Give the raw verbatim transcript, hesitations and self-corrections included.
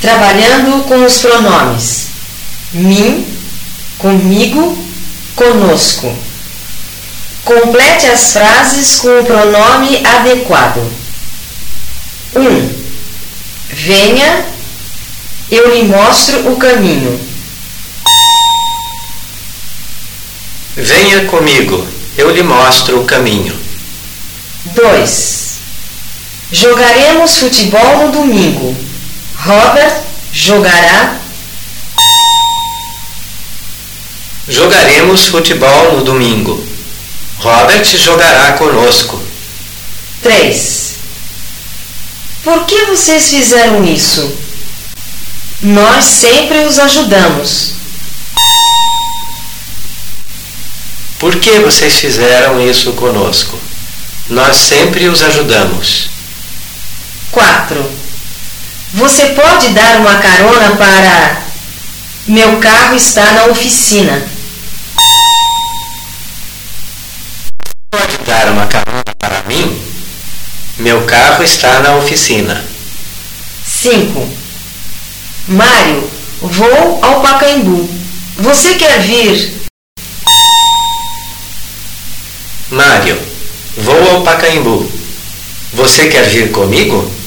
Trabalhando com os pronomes mim, comigo, conosco. Complete as frases com o pronome adequado. um. Venha, eu lhe mostro o caminho. Venha comigo, eu lhe mostro o caminho. dois. Jogaremos futebol no domingo. Robert jogará. Jogaremos futebol no domingo. Robert jogará conosco. três. Por que vocês fizeram isso? Nós sempre os ajudamos. Por que vocês fizeram isso conosco? Nós sempre os ajudamos. quatro. Você pode dar uma carona para... Meu carro está na oficina. Pode dar uma carona para mim? Meu carro está na oficina. cinco. Mário, vou ao Pacaembu. Você quer vir? Mário, vou ao Pacaembu. Você quer vir comigo?